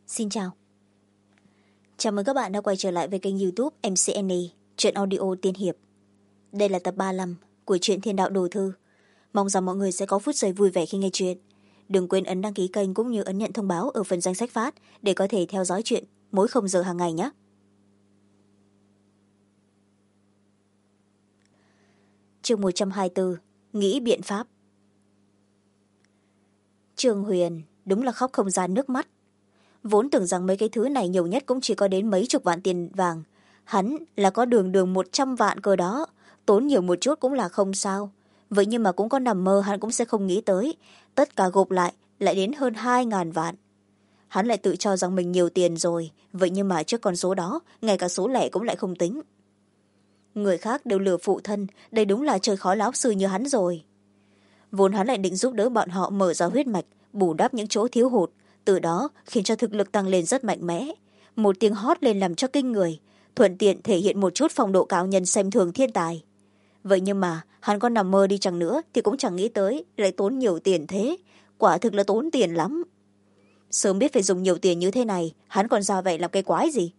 Xin chào. Chào mừng các bạn đã quay trở lại với kênh youtube MCNE, truyện audio tiên hiệp. Đây là tập 35 của truyện Thiên Đạo Đồ Thư. Mong rằng mọi người sẽ có phút giây vui vẻ khi nghe chuyện. Đừng quên ấn đăng ký kênh cũng như ấn nhận thông báo ở phần danh sách phát để có thể theo dõi chuyện mỗi 0 giờ hàng ngày nhé. Chương 124, nghĩ biện pháp. Trương Huyền đúng là khóc không ra nước mắt. Vốn tưởng rằng mấy cái thứ này nhiều nhất cũng chỉ có đến mấy chục vạn tiền vàng. Hắn là có đường 100 vạn cơ đó, tốn nhiều một chút cũng là không sao. Vậy nhưng mà cũng có nằm mơ hắn cũng sẽ không nghĩ tới, tất cả gộp lại đến hơn 2.000 vạn. Hắn lại tự cho rằng mình nhiều tiền rồi, vậy nhưng mà trước con số đó, ngay cả số lẻ cũng lại không tính. Người khác đều lừa phụ thân, đây đúng là chơi khó lão sư như hắn rồi. Vốn hắn lại định giúp đỡ bọn họ mở ra huyết mạch, bù đắp những chỗ thiếu hụt, từ đó khiến cho thực lực tăng lên rất mạnh mẽ. Một tiếng hót lên làm cho kinh người, thuận tiện thể hiện một chút phong độ cao nhân xem thường thiên tài. Vậy nhưng mà hắn có nằm mơ đi chăng nữa thì cũng chẳng nghĩ tới lại tốn nhiều tiền thế, quả thực là tốn tiền lắm. Sớm biết phải dùng nhiều tiền như thế này, hắn còn ra vậy làm cái quái gì.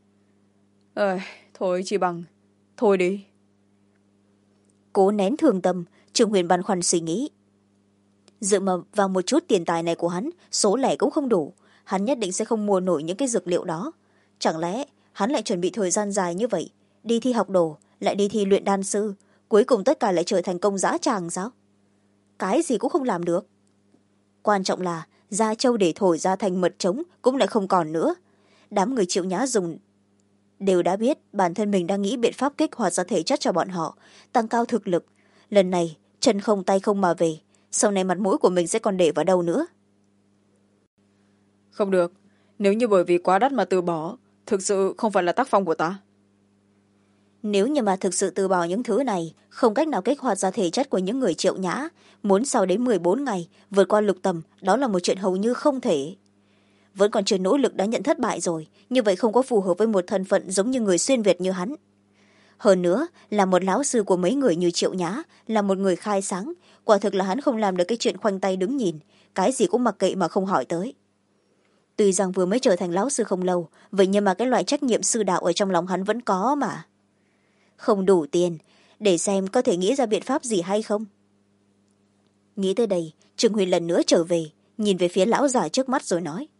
Thôi chỉ bằng thôi đi. Cố nén thường tâm, Trương Huyền băn khoăn suy nghĩ. Dựa mà vào một chút tiền tài này của hắn, số lẻ cũng không đủ, hắn nhất định sẽ không mua nổi những cái dược liệu đó. Chẳng lẽ hắn lại chuẩn bị thời gian dài như vậy, đi thi học đồ, lại đi thi luyện đan sư, cuối cùng tất cả lại trở thành công dã tràng sao? Cái gì cũng không làm được. Quan trọng là da trâu để thổi ra thành mật trống cũng lại không còn nữa. Đám người Triệu Nhã dùng đều đã biết bản thân mình đang nghĩ biện pháp kích hoạt ra thể chất cho bọn họ, tăng cao thực lực. Lần này chân không tay không mà về, sau này mặt mũi của mình sẽ còn để vào đâu nữa. Không được, nếu như bởi vì quá đắt mà từ bỏ, thực sự không phải là tác phong của ta. Nếu như mà thực sự từ bỏ những thứ này, không cách nào kích hoạt ra thể chất của những người Triệu Nhã, muốn sau đến 14 ngày vượt qua lục tầm, đó là một chuyện hầu như không thể. Vẫn còn chưa nỗ lực đã nhận thất bại rồi, như vậy không có phù hợp với một thân phận giống như người xuyên Việt như hắn. Hơn nữa là một lão sư của mấy người như Triệu Nhã, là một người khai sáng, quả thực là hắn không làm được cái chuyện khoanh tay đứng nhìn, cái gì cũng mặc kệ mà không hỏi tới. Tuy rằng vừa mới trở thành lão sư không lâu, vậy nhưng mà cái loại trách nhiệm sư đạo ở trong lòng hắn vẫn có mà. Không đủ tiền, để xem có thể nghĩ ra biện pháp gì hay không. Nghĩ tới đây, Trương Huyền lần nữa trở về, nhìn về phía lão già trước mắt rồi nói.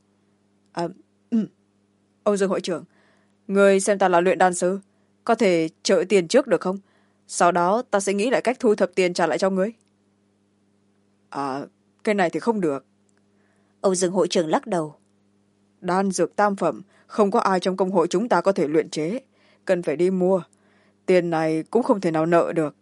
Ông Dương hội trưởng, người xem ta là luyện đan sư, có thể trợ tiền trước được không? Sau đó ta sẽ nghĩ lại cách thu thập tiền trả lại cho ngươi. Cái này thì không được. Ông Dương hội trưởng lắc đầu. Đan dược tam phẩm, không có ai trong công hội chúng ta có thể luyện chế, cần phải đi mua. Tiền này cũng không thể nào nợ được.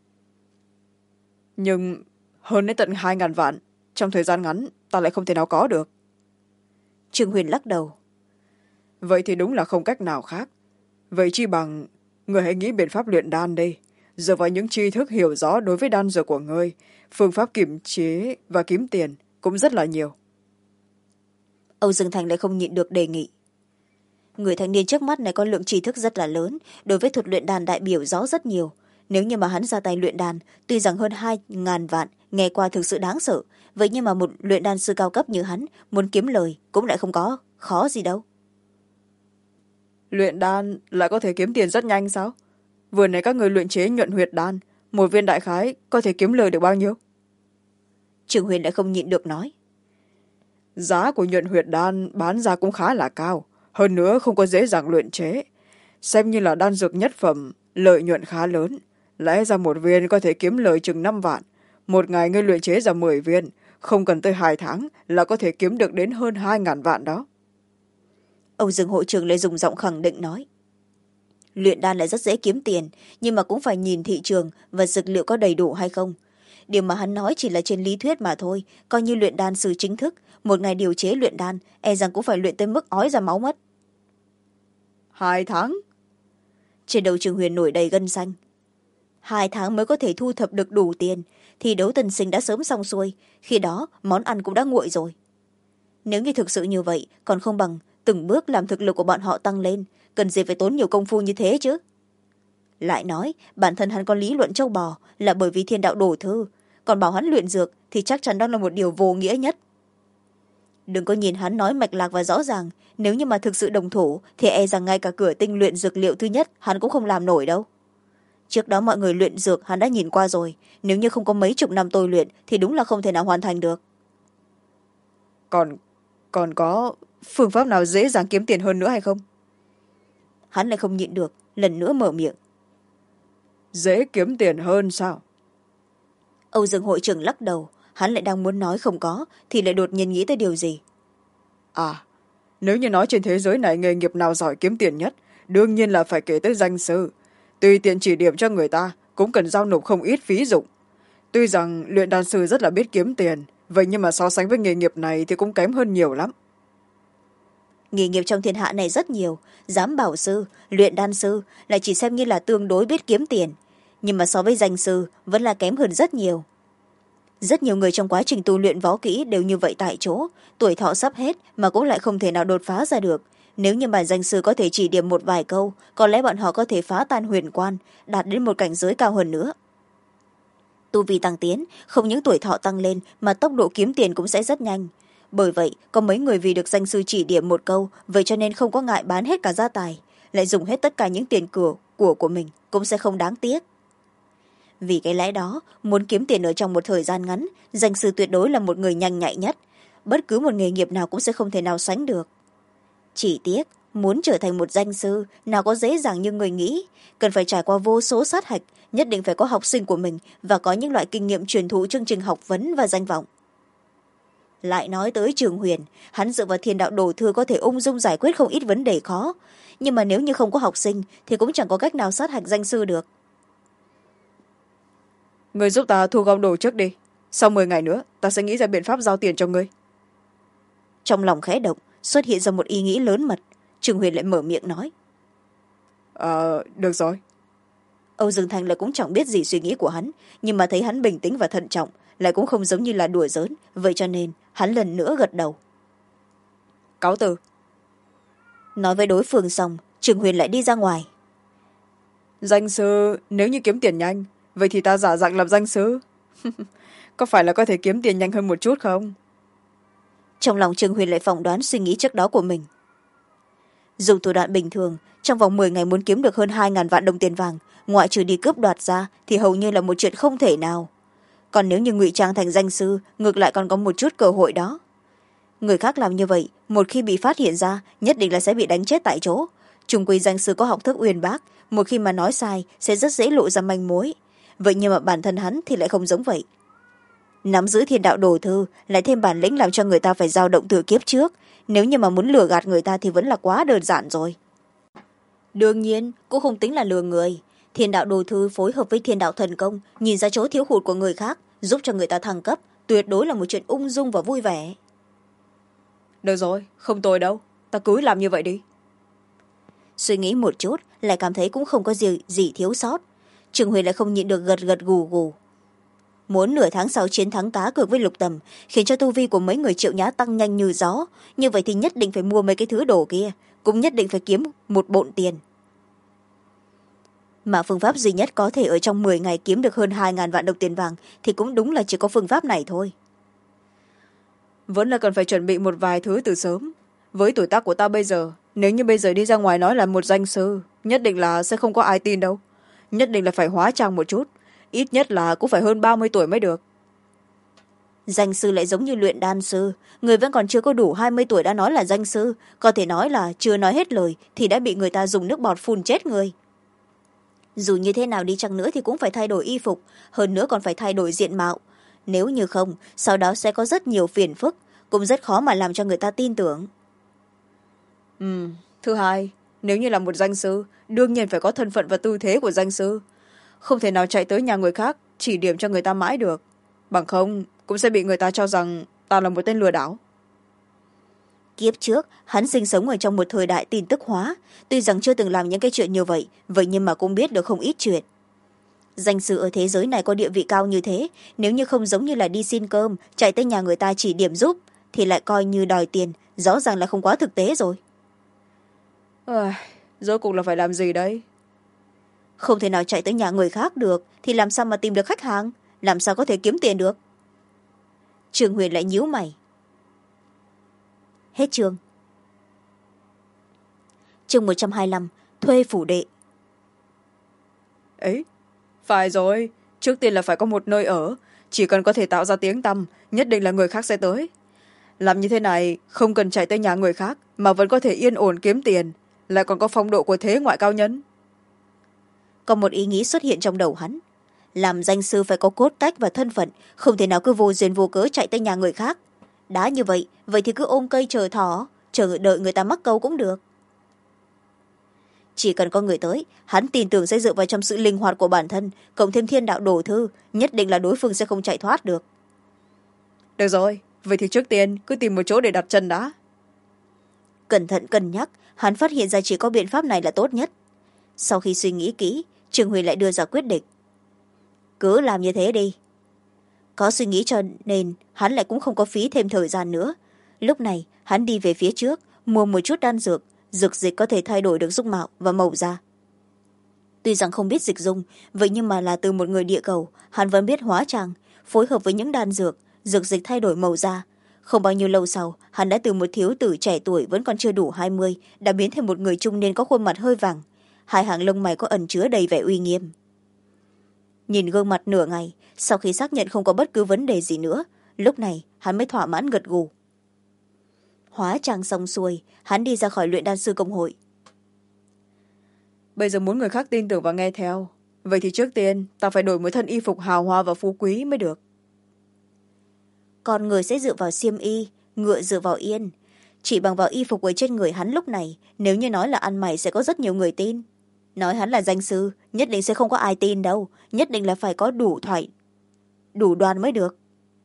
Nhưng hơn đến tận 2.000 vạn, trong thời gian ngắn ta lại không thể nào có được. Trương Huyền lắc đầu. Vậy thì đúng là không cách nào khác. Vậy chi bằng người hãy nghĩ biện pháp luyện đan đi. Dựa vào những tri thức hiểu rõ đối với đan dược của ngươi, phương pháp kiểm chế và kiếm tiền cũng rất là nhiều. Âu Dương Thành lại không nhịn được đề nghị. Người thanh niên trước mắt này có lượng tri thức rất là lớn, đối với thuật luyện đàn đại biểu rõ rất nhiều. Nếu như mà hắn ra tay luyện đàn, tuy rằng hơn 2.000 vạn nghe qua thực sự đáng sợ, vậy nhưng mà một luyện đan sư cao cấp như hắn muốn kiếm lời cũng lại không có khó gì đâu. Luyện đan lại có thể kiếm tiền rất nhanh sao? Vừa nãy các người luyện chế nhuận huyệt đan, một viên đại khái có thể kiếm lời được bao nhiêu? Trương Huyền lại không nhịn được nói. Giá của nhuận huyệt đan bán ra cũng khá là cao, hơn nữa không có dễ dàng luyện chế. Xem như là đan dược nhất phẩm, lợi nhuận khá lớn. Lẽ ra một viên có thể kiếm lời chừng 5 vạn. Một ngày ngươi luyện chế ra 10 viên, không cần tới 2 tháng là có thể kiếm được đến hơn 2.000 vạn đó. Âu Dương hội trưởng lại dùng giọng khẳng định nói. Luyện đan lại rất dễ kiếm tiền, nhưng mà cũng phải nhìn thị trường và dược liệu có đầy đủ hay không. Điều mà hắn nói chỉ là trên lý thuyết mà thôi, coi như luyện đan sư chính thức, một ngày điều chế luyện đan, e rằng cũng phải luyện tới mức ói ra máu mất. 2 tháng? Trên đầu Trương Huyền nổi đầy gân xanh. 2 tháng mới có thể thu thập được đủ tiền, thì đấu tân sinh đã sớm xong xuôi, khi đó món ăn cũng đã nguội rồi. Nếu như thực sự như vậy, còn không bằng từng bước làm thực lực của bọn họ tăng lên, cần gì phải tốn nhiều công phu như thế chứ. Lại nói, bản thân hắn có lý luận châu bò là bởi vì thiên đạo đổ thư, còn bảo hắn luyện dược thì chắc chắn đó là một điều vô nghĩa nhất. đừng có nhìn hắn nói mạch lạc và rõ ràng, nếu như mà thực sự đồng thủ thì e rằng ngay cả cửa tinh luyện dược liệu thứ nhất hắn cũng không làm nổi đâu. Trước đó mọi người luyện dược hắn đã nhìn qua rồi, nếu như không có mấy chục năm tôi luyện thì đúng là không thể nào hoàn thành được. Còn có phương pháp nào dễ dàng kiếm tiền hơn nữa hay không? Hắn lại không nhịn được, lần nữa mở miệng. Dễ kiếm tiền hơn sao? Âu Dương hội trưởng lắc đầu, hắn lại đang muốn nói không có thì lại đột nhiên nghĩ tới điều gì. À, nếu như nói trên thế giới này nghề nghiệp nào giỏi kiếm tiền nhất, đương nhiên là phải kể tới danh sư. Tùy tiện chỉ điểm cho người ta cũng cần giao nộp không ít phí dụng. Tuy rằng luyện đan sư rất là biết kiếm tiền, vậy nhưng mà so sánh với nghề nghiệp này thì cũng kém hơn nhiều lắm. Nghề nghiệp trong thiên hạ này rất nhiều, giám bảo sư, luyện đan sư lại chỉ xem như là tương đối biết kiếm tiền, nhưng mà so với danh sư vẫn là kém hơn rất nhiều. Rất nhiều người trong quá trình tu luyện võ kỹ đều như vậy tại chỗ, tuổi thọ sắp hết mà cũng lại không thể nào đột phá ra được. Nếu như mà danh sư có thể chỉ điểm một vài câu, có lẽ bọn họ có thể phá tan huyền quan, đạt đến một cảnh giới cao hơn nữa. Tu vi tăng tiến, không những tuổi thọ tăng lên mà tốc độ kiếm tiền cũng sẽ rất nhanh. Bởi vậy, có mấy người vì được danh sư chỉ điểm một câu, vậy cho nên không có ngại bán hết cả gia tài, lại dùng hết tất cả những tiền của mình, cũng sẽ không đáng tiếc. Vì cái lẽ đó, muốn kiếm tiền ở trong một thời gian ngắn, danh sư tuyệt đối là một người nhanh nhạy nhất. Bất cứ một nghề nghiệp nào cũng sẽ không thể nào sánh được. Chỉ tiếc, muốn trở thành một danh sư nào có dễ dàng như người nghĩ, cần phải trải qua vô số sát hạch, nhất định phải có học sinh của mình và có những loại kinh nghiệm truyền thụ chương trình học vấn và danh vọng. Lại nói tới Trường Huyền, hắn dựa vào thiên đạo đồ thư có thể ung dung giải quyết không ít vấn đề khó, nhưng mà nếu như không có học sinh thì cũng chẳng có cách nào sát hạch danh sư được. Người giúp ta thu gom đồ trước đi, sau 10 ngày nữa ta sẽ nghĩ ra biện pháp giao tiền cho ngươi. Trong lòng khẽ động, xuất hiện ra một ý nghĩ lớn mật. Trường Huyền lại mở miệng nói. Được rồi. Âu Dương Thanh lại cũng chẳng biết gì suy nghĩ của hắn, nhưng mà thấy hắn bình tĩnh và thận trọng, lại cũng không giống như là đùa giỡn, vậy cho nên hắn lần nữa gật đầu. Cáo từ. Nói với đối phương xong, Trường Huyền lại đi ra ngoài. Danh sư, nếu như kiếm tiền nhanh, vậy thì ta giả dạng làm danh sư. Có phải là có thể kiếm tiền nhanh hơn một chút không? Trong lòng Trường Huyền lại phỏng đoán suy nghĩ trước đó của mình. Dùng thủ đoạn bình thường, trong vòng 10 ngày muốn kiếm được hơn 2.000 vạn đồng tiền vàng, ngoại trừ đi cướp đoạt ra thì hầu như là một chuyện không thể nào. Còn nếu như ngụy trang thành danh sư, ngược lại còn có một chút cơ hội đó. Người khác làm như vậy, một khi bị phát hiện ra, nhất định là sẽ bị đánh chết tại chỗ. Chung quy danh sư có học thức uyên bác, một khi mà nói sai sẽ rất dễ lộ ra manh mối. Vậy nhưng mà bản thân hắn thì lại không giống vậy. Nắm giữ thiên đạo đồ thư, lại thêm bản lĩnh làm cho người ta phải dao động từ kiếp trước. Nếu như mà muốn lừa gạt người ta thì vẫn là quá đơn giản rồi. Đương nhiên, cũng không tính là lừa người. Thiên đạo đồ thư phối hợp với thiên đạo thần công, nhìn ra chỗ thiếu hụt của người khác, giúp cho người ta thăng cấp, tuyệt đối là một chuyện ung dung và vui vẻ. Được rồi, không tồi đâu, ta cứ làm như vậy đi. Suy nghĩ một chút, lại cảm thấy cũng không có gì thiếu sót. Trường Huyền lại không nhịn được gật gật gù gù. Muốn nửa tháng sau chiến thắng cá cược với Lục Tầm, khiến cho tu vi của mấy người Triệu Nhã tăng nhanh như gió, như vậy thì nhất định phải mua mấy cái thứ đồ kia, cũng nhất định phải kiếm một bộn tiền. Mà phương pháp duy nhất có thể ở trong 10 ngày kiếm được hơn 2.000 vạn đồng tiền vàng thì cũng đúng là chỉ có phương pháp này thôi. Vẫn là cần phải chuẩn bị một vài thứ từ sớm. Với tuổi tác của ta bây giờ, nếu như bây giờ đi ra ngoài nói là một danh sư, nhất định là sẽ không có ai tin đâu. Nhất định là phải hóa trang một chút, ít nhất là cũng phải hơn 30 tuổi mới được. Danh sư lại giống như luyện đan sư, người vẫn còn chưa có đủ 20 tuổi đã nói là danh sư, có thể nói là chưa nói hết lời thì đã bị người ta dùng nước bọt phun chết người. Dù như thế nào đi chăng nữa thì cũng phải thay đổi y phục, hơn nữa còn phải thay đổi diện mạo. Nếu như không, sau đó sẽ có rất nhiều phiền phức, cũng rất khó mà làm cho người ta tin tưởng. Thứ hai, nếu như là một danh sư, đương nhiên phải có thân phận và tư thế của danh sư. Không thể nào chạy tới nhà người khác chỉ điểm cho người ta mãi được. Bằng không, cũng sẽ bị người ta cho rằng ta là một tên lừa đảo. Kiếp trước, hắn sinh sống ở trong một thời đại tin tức hóa, tuy rằng chưa từng làm những cái chuyện như vậy, vậy nhưng mà cũng biết được không ít chuyện. Danh sư ở thế giới này có địa vị cao như thế, nếu như không giống như là đi xin cơm, chạy tới nhà người ta chỉ điểm giúp, thì lại coi như đòi tiền, rõ ràng là không quá thực tế rồi. Rốt cuộc là phải làm gì đấy? Không thể nào chạy tới nhà người khác được, thì làm sao mà tìm được khách hàng, làm sao có thể kiếm tiền được? Trường Huyền lại nhíu mày. Hết chương. Chương 125, thuê phủ đệ. Ấy, phải rồi, trước tiên là phải có một nơi ở, chỉ cần có thể tạo ra tiếng tăm nhất định là người khác sẽ tới. Làm như thế này không cần chạy tới nhà người khác mà vẫn có thể yên ổn kiếm tiền, lại còn có phong độ của thế ngoại cao nhân. Có một ý nghĩ xuất hiện trong đầu hắn. Làm danh sư phải có cốt cách và thân phận, không thể nào cứ vô duyên vô cớ chạy tới nhà người khác. Đã như vậy, vậy thì cứ ôm cây chờ thỏ, chờ đợi người ta mắc câu cũng được. Chỉ cần có người tới, hắn tin tưởng sẽ dựa vào trong sự linh hoạt của bản thân, cộng thêm thiên đạo đồ thư, nhất định là đối phương sẽ không chạy thoát được. Được rồi, vậy thì trước tiên cứ tìm một chỗ để đặt chân đã. Cẩn thận cân nhắc, hắn phát hiện ra chỉ có biện pháp này là tốt nhất. Sau khi suy nghĩ kỹ, Trương Huy lại đưa ra quyết định. Cứ làm như thế đi. Có suy nghĩ cho nên hắn lại cũng không có phí thêm thời gian nữa. Lúc này hắn đi về phía trước, mua một chút đan dược, dược dịch có thể thay đổi được dung mạo và màu da. Tuy rằng không biết dịch dung, vậy nhưng mà là từ một người địa cầu, hắn vẫn biết hóa trang, phối hợp với những đan dược, dược dịch thay đổi màu da. Không bao nhiêu lâu sau, hắn đã từ một thiếu tử trẻ tuổi vẫn còn chưa đủ 20, đã biến thành một người trung niên có khuôn mặt hơi vàng. Hai hàng lông mày có ẩn chứa đầy vẻ uy nghiêm. Nhìn gương mặt nửa ngày, sau khi xác nhận không có bất cứ vấn đề gì nữa, lúc này hắn mới thỏa mãn gật gù. Hóa trang xong xuôi, hắn đi ra khỏi luyện đan sư công hội. Bây giờ muốn người khác tin tưởng và nghe theo, vậy thì trước tiên ta phải đổi một thân y phục hào hoa và phú quý mới được. Con người sẽ dựa vào xiêm y, ngựa dựa vào yên. Chỉ bằng vào y phục ở trên người hắn lúc này, nếu như nói là ăn mày sẽ có rất nhiều người tin. Nói hắn là danh sư, nhất định sẽ không có ai tin đâu, nhất định là phải có đủ đoan mới được.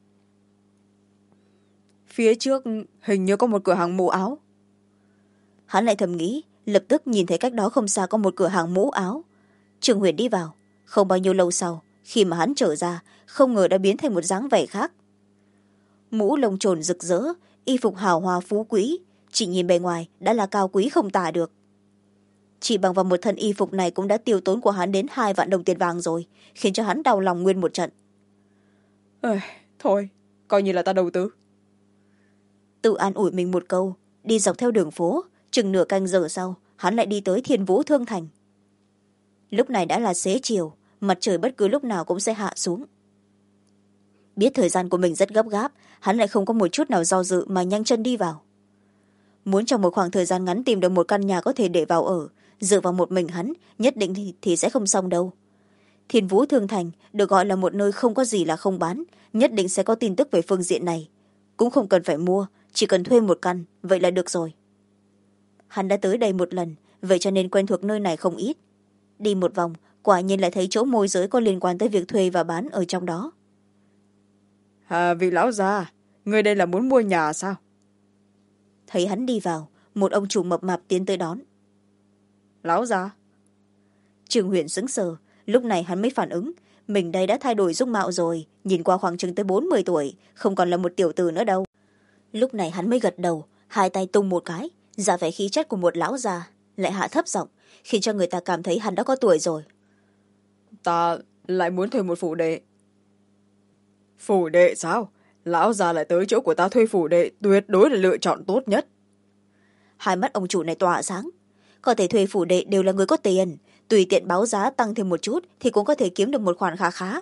Phía trước hình như có một cửa hàng mũ áo. Hắn lại thầm nghĩ, lập tức nhìn thấy cách đó không xa có một cửa hàng mũ áo. Trương Huyền đi vào, không bao nhiêu lâu sau, khi mà hắn trở ra, không ngờ đã biến thành một dáng vẻ khác. Mũ lông trồn rực rỡ, y phục hào hoa phú quý, chỉ nhìn bề ngoài đã là cao quý không tả được. Chỉ bằng vào một thân y phục này cũng đã tiêu tốn của hắn đến 2 vạn đồng tiền vàng rồi, khiến cho hắn đau lòng nguyên một trận. Thôi, coi như là ta đầu tư. Tự an ủi mình một câu, đi dọc theo đường phố, chừng nửa canh giờ sau, hắn lại đi tới Thiên Vũ Thương Thành. Lúc này đã là xế chiều, mặt trời bất cứ lúc nào cũng sẽ hạ xuống. Biết thời gian của mình rất gấp gáp, hắn lại không có một chút nào do dự mà nhanh chân đi vào. Muốn trong một khoảng thời gian ngắn tìm được một căn nhà có thể để vào ở, dựa vào một mình hắn, nhất định thì sẽ không xong đâu. Thiên Vũ Thương Thành được gọi là một nơi không có gì là không bán, nhất định sẽ có tin tức về phương diện này. Cũng không cần phải mua, chỉ cần thuê một căn, vậy là được rồi. Hắn đã tới đây một lần, vậy cho nên quen thuộc nơi này không ít. Đi một vòng, quả nhiên lại thấy chỗ môi giới có liên quan tới việc thuê và bán ở trong đó. Vị lão già, người đây là muốn mua nhà sao? Thấy hắn đi vào, một ông chủ mập mạp tiến tới đón. Lão già? Trương Huyền sững sờ, lúc này hắn mới phản ứng. Mình đây đã thay đổi dung mạo rồi, nhìn qua khoảng chừng tới 40 tuổi, không còn là một tiểu tử nữa đâu. Lúc này hắn mới gật đầu, hai tay tung một cái, ra vẻ khí chất của một lão già, lại hạ thấp giọng, khiến cho người ta cảm thấy hắn đã có tuổi rồi. Ta lại muốn thuê một phủ đệ. Phủ đệ sao? Lão già lại tới chỗ của ta thuê phủ đệ, tuyệt đối là lựa chọn tốt nhất. Hai mắt ông chủ này tỏa sáng. Có thể thuê phủ đệ đều là người có tiền, tùy tiện báo giá tăng thêm một chút thì cũng có thể kiếm được một khoản khá khá.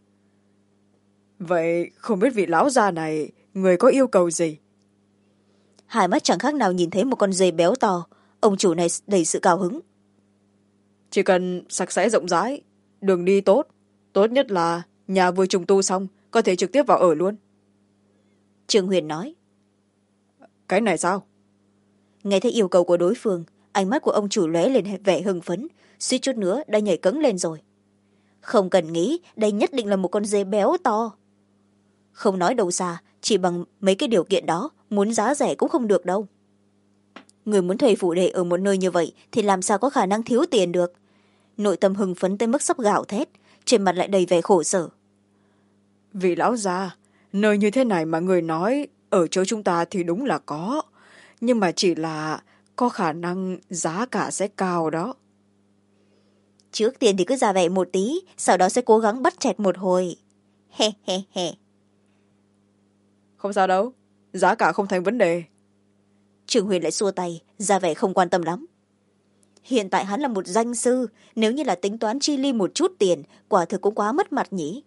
Vậy không biết vị lão già này, người có yêu cầu gì? Hai mắt chẳng khác nào nhìn thấy một con dê béo to, ông chủ này đầy sự cao hứng. Chỉ cần sạch sẽ rộng rãi, đường đi tốt, tốt nhất là nhà vừa trùng tu xong có thể trực tiếp vào ở luôn. Trương Huyền nói. Cái này sao? Nghe thấy yêu cầu của đối phương, ánh mắt của ông chủ lóe lên vẻ hưng phấn, suýt chút nữa đã nhảy cẫng lên rồi. Không cần nghĩ, đây nhất định là một con dê béo to. Không nói đâu xa, chỉ bằng mấy cái điều kiện đó, muốn giá rẻ cũng không được đâu. Người muốn thuê phủ đệ ở một nơi như vậy thì làm sao có khả năng thiếu tiền được. Nội tâm hưng phấn tới mức sắp gào thét, trên mặt lại đầy vẻ khổ sở. Vị lão già, nơi như thế này mà người nói ở chỗ chúng ta thì đúng là có, nhưng mà chỉ là có khả năng giá cả sẽ cao đó. Trước tiên thì cứ ra vẻ một tí, sau đó sẽ cố gắng bắt chẹt một hồi. He he he. Không sao đâu, giá cả không thành vấn đề. Trương Huyền lại xua tay ra vẻ không quan tâm lắm. Hiện tại hắn là một danh sư, nếu như là tính toán chi ly một chút tiền, quả thực cũng quá mất mặt nhỉ.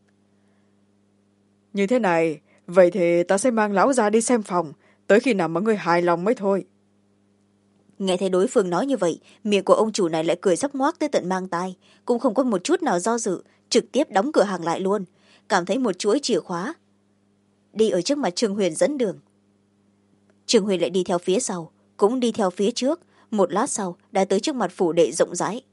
Như thế này, vậy thì ta sẽ mang lão già đi xem phòng, tới khi nào mà ngươi hài lòng mới thôi. Nghe thấy đối phương nói như vậy, miệng của ông chủ này lại cười sắp ngoác tới tận mang tai, cũng không có một chút nào do dự, trực tiếp đóng cửa hàng lại luôn, cảm thấy một chuỗi chìa khóa đi ở trước mặt Trương Huyền dẫn đường. Trương Huyền lại đi theo phía sau, cũng đi theo phía trước, một lát sau đã tới trước mặt phủ đệ rộng rãi.